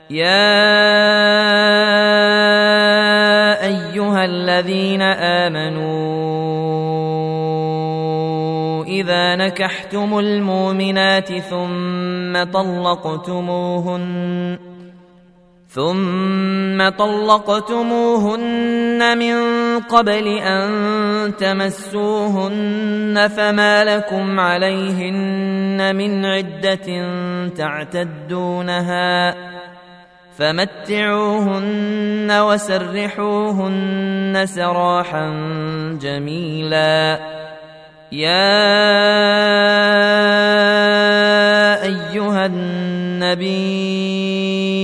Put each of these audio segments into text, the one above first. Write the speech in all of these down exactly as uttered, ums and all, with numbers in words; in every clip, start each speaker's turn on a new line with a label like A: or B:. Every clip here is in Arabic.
A: يا أيها الذين آمنوا إذا نكحتم المؤمنات ثم طلقتموهن ثم طلقتموهن من قبل أن تمسوهن فما لكم عليهن من عدة تعتدونها فمتعوهن وسرحوهن سراحا جميلا. يا أيها النبي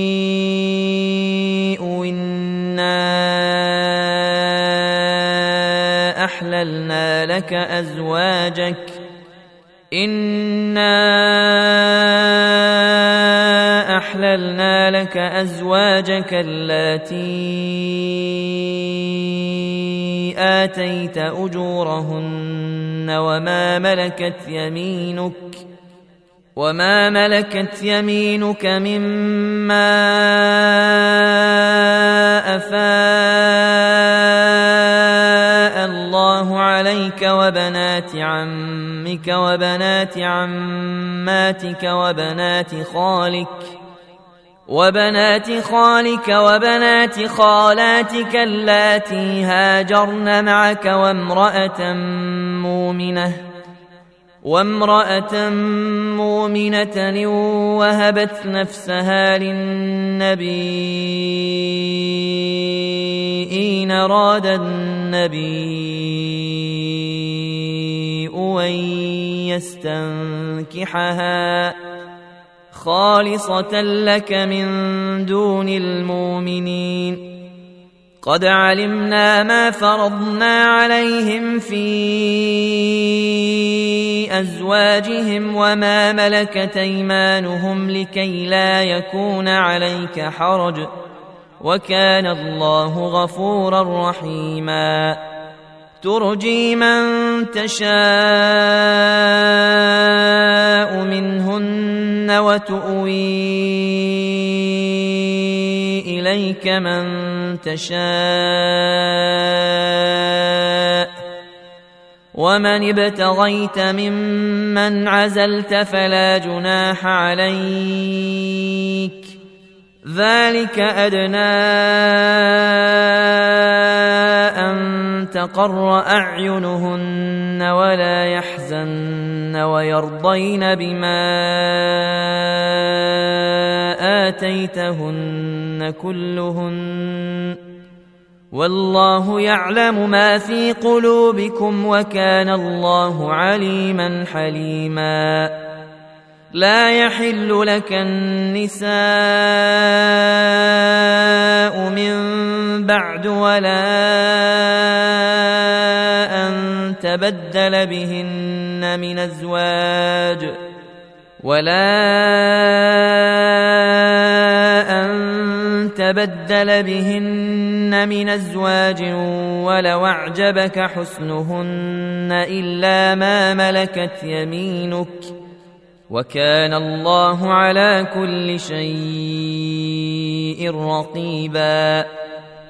A: إنا أحللنا لك أزواجك إنا أحللنا لك أزواجك اللاتي آتيت أجورهن وما ملكت يمينك وما ملكت يمينك مما أفاء الله عليك وبنات عمك وبنات عماتك وبنات خالك وبنات خالك وبنات خالاتك اللاتي هاجرن معك وامرأة مؤمنة وامرأة مؤمنة وهبت نفسها للنبي إن أراد النبي أن يستنكحها خالصة لك من دون المؤمنين. قد علمنا ما فرضنا عليهم في أزواجهم وما ملكت أيمانهم لكي لا يكون عليك حرج وكان الله غفورا رحيما. ترجي من تشاء منهن وتؤوي إليك من تشاء ومن ابتغيت ممن عزلت فلا جناح عليك ذلك أدنى أن تقر أعينهن ولا يحزن ويرضين بما آتيتهن كلهن والله يعلم ما في قلوبكم وكان الله عليما حليما. لا يحل لك النساء من بعد ولا أن تبدل بهن من أزواج ولا أن تبدل بهن من أزواج ولو أعجبك حسنهن إلا ما ملكت يمينك وكان الله على كل شيء رقيبا.